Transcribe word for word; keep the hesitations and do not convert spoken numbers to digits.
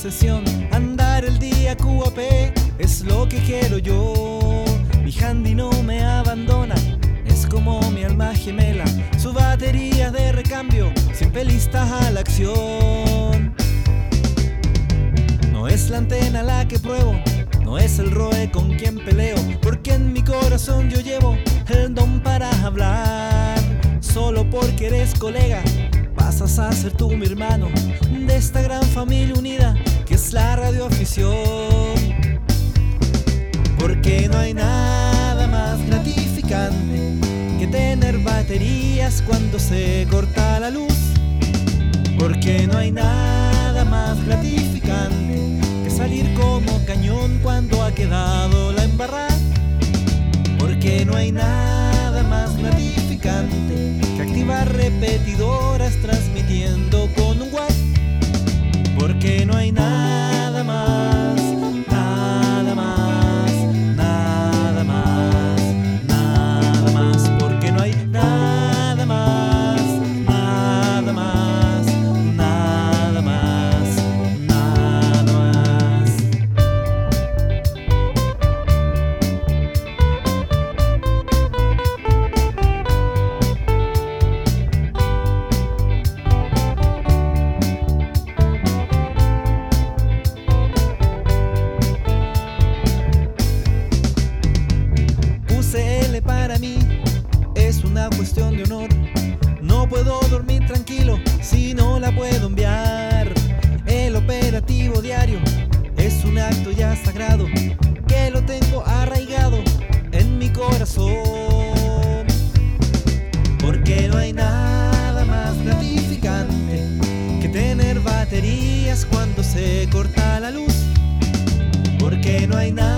obsesión. Andar el día Q A P es lo que quiero yo. Mi handy no me abandona, es como mi alma gemela. Su batería de recambio, siempre lista a la acción. No es la antena la que pruebo, no es el roe con quien peleo, porque en mi corazón yo llevo el don para hablar. Solo porque eres colega, pasas a ser tú mi hermano, de esta gran familia unida que es la radioafición. Porque no hay nada más gratificante que tener baterías cuando se corta la luz. Porque no hay nada más gratificante que salir como cañón cuando ha quedado la embarrada. Porque no hay nada más gratificante que activar repetidoras transmitiendo con un watt. Porque no hay nada más, nada más, nada más, nada más. Porque no hay nada más, nada más, nada más, nada más. U C L para mí es una cuestión de honor. No puedo dormir tranquilo si no la puedo enviar. El operativo diario es un acto ya sagrado que lo tengo arraigado en mi corazón. Porque no hay nada más gratificante que tener baterías cuando se corta la luz. Porque no hay nada